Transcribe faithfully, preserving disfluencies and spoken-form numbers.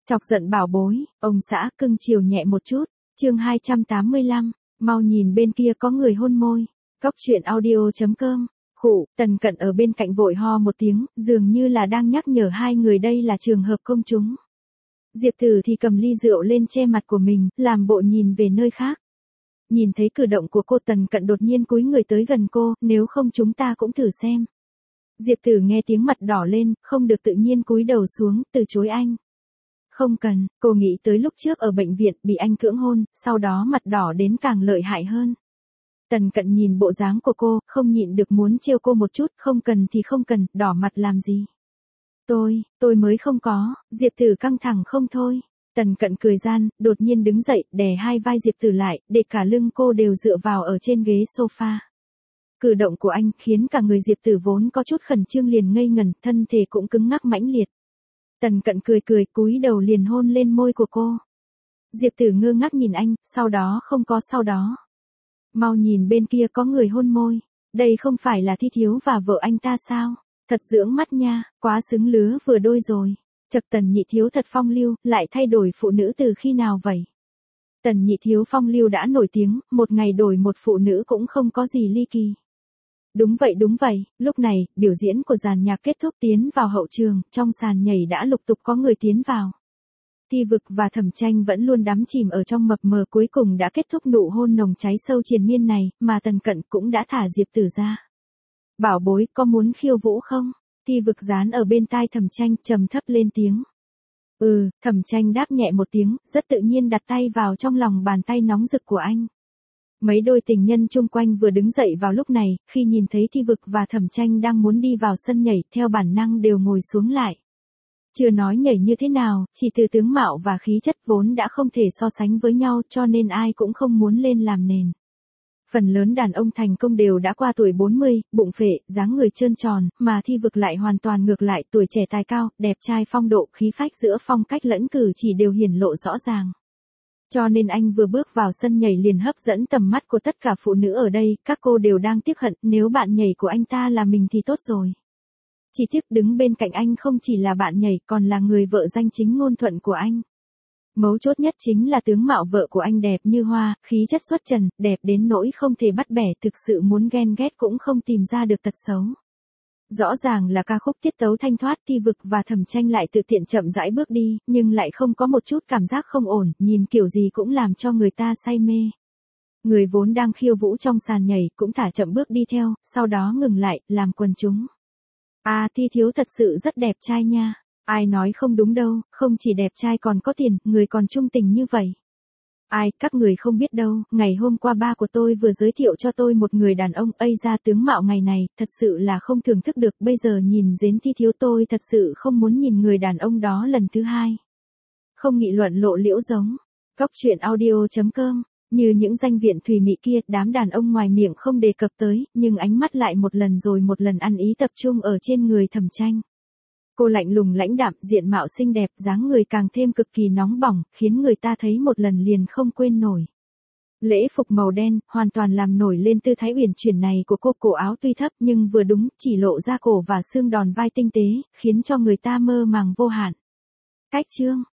Chọc giận bảo bối, ông xã cưng chiều nhẹ một chút, chương hai trăm tám mươi lăm, mau nhìn bên kia có người hôn môi. Góc truyện audio chấm com. Khụ, Tần Cận ở bên cạnh vội ho một tiếng, dường như là đang nhắc nhở hai người đây là trường hợp công chúng. Diệp Tử thì cầm ly rượu lên che mặt của mình, làm bộ nhìn về nơi khác. Nhìn thấy cử động của cô, Tần Cận đột nhiên cúi người tới gần cô, nếu không chúng ta cũng thử xem. Diệp Tử nghe tiếng mặt đỏ lên, không được tự nhiên cúi đầu xuống, từ chối anh. Không cần, cô nghĩ tới lúc trước ở bệnh viện bị anh cưỡng hôn, sau đó mặt đỏ đến càng lợi hại hơn. Tần Cận nhìn bộ dáng của cô, không nhịn được muốn trêu cô một chút, không cần thì không cần, đỏ mặt làm gì. Tôi, tôi mới không có, Diệp Tử căng thẳng không thôi. Tần Cận cười gian, đột nhiên đứng dậy, đè hai vai Diệp Tử lại, để cả lưng cô đều dựa vào ở trên ghế sofa. Cử động của anh khiến cả người Diệp Tử vốn có chút khẩn trương liền ngây ngẩn, thân thể cũng cứng ngắc mãnh liệt. Tần Cận cười cười, cúi đầu liền hôn lên môi của cô. Diệp Tử ngơ ngác nhìn anh, sau đó không có sau đó. Mau nhìn bên kia có người hôn môi, đây không phải là Thi Thiếu và vợ anh ta sao? Thật dưỡng mắt nha, quá xứng lứa vừa đôi rồi. Chật, Tần Nhị Thiếu thật phong lưu, lại thay đổi phụ nữ từ khi nào vậy? Tần Nhị Thiếu phong lưu đã nổi tiếng, một ngày đổi một phụ nữ cũng không có gì ly kỳ. Đúng vậy đúng vậy, lúc này, biểu diễn của dàn nhạc kết thúc, tiến vào hậu trường, trong sàn nhảy đã lục tục có người tiến vào. Thi Vực và Thẩm Tranh vẫn luôn đắm chìm ở trong mập mờ, cuối cùng đã kết thúc nụ hôn nồng cháy sâu triền miên này, mà Tần Cận cũng đã thả Diệp Tử ra. Bảo bối, có muốn khiêu vũ không? Thi Vực dán ở bên tai Thẩm Tranh, trầm thấp lên tiếng. Ừ, Thẩm Tranh đáp nhẹ một tiếng, rất tự nhiên đặt tay vào trong lòng bàn tay nóng rực của anh. Mấy đôi tình nhân chung quanh vừa đứng dậy vào lúc này, khi nhìn thấy Thi Vực và Thẩm Tranh đang muốn đi vào sân nhảy, theo bản năng đều ngồi xuống lại. Chưa nói nhảy như thế nào, chỉ từ tướng mạo và khí chất vốn đã không thể so sánh với nhau, cho nên ai cũng không muốn lên làm nền. Phần lớn đàn ông thành công đều đã qua tuổi bốn mươi, bụng phệ, dáng người trơn tròn, mà Thi Vực lại hoàn toàn ngược lại, tuổi trẻ tài cao, đẹp trai phong độ, khí phách giữa phong cách lẫn cử chỉ đều hiển lộ rõ ràng. Cho nên anh vừa bước vào sân nhảy liền hấp dẫn tầm mắt của tất cả phụ nữ ở đây, các cô đều đang tiếc hận, nếu bạn nhảy của anh ta là mình thì tốt rồi. Chỉ tiếc đứng bên cạnh anh không chỉ là bạn nhảy, còn là người vợ danh chính ngôn thuận của anh. Mấu chốt nhất chính là tướng mạo vợ của anh đẹp như hoa, khí chất xuất trần, đẹp đến nỗi không thể bắt bẻ, thực sự muốn ghen ghét cũng không tìm ra được tật xấu. Rõ ràng là ca khúc tiết tấu thanh thoát, Thi Vực và Thẩm Tranh lại tự tiện chậm rãi bước đi, nhưng lại không có một chút cảm giác không ổn, nhìn kiểu gì cũng làm cho người ta say mê. Người vốn đang khiêu vũ trong sàn nhảy cũng thả chậm bước đi theo, sau đó ngừng lại, làm quần chúng. À, Thi Thiếu thật sự rất đẹp trai nha. Ai nói không đúng đâu, không chỉ đẹp trai còn có tiền, người còn trung tình như vậy. Ai, các người không biết đâu, ngày hôm qua ba của tôi vừa giới thiệu cho tôi một người đàn ông, ây ra tướng mạo ngày này, thật sự là không thưởng thức được, bây giờ nhìn đến Thi Thiếu tôi thật sự không muốn nhìn người đàn ông đó lần thứ hai. Không nghị luận lộ liễu giống. Góc truyện audio chấm com. Như những danh viện thùy mị kia, đám đàn ông ngoài miệng không đề cập tới, nhưng ánh mắt lại một lần rồi một lần ăn ý tập trung ở trên người Thẩm Tranh. Cô lạnh lùng lãnh đạm, diện mạo xinh đẹp, dáng người càng thêm cực kỳ nóng bỏng, khiến người ta thấy một lần liền không quên nổi. Lễ phục màu đen, hoàn toàn làm nổi lên tư thái uyển chuyển này của cô, cổ áo tuy thấp nhưng vừa đúng, chỉ lộ ra cổ và xương đòn vai tinh tế, khiến cho người ta mơ màng vô hạn. Cách chương,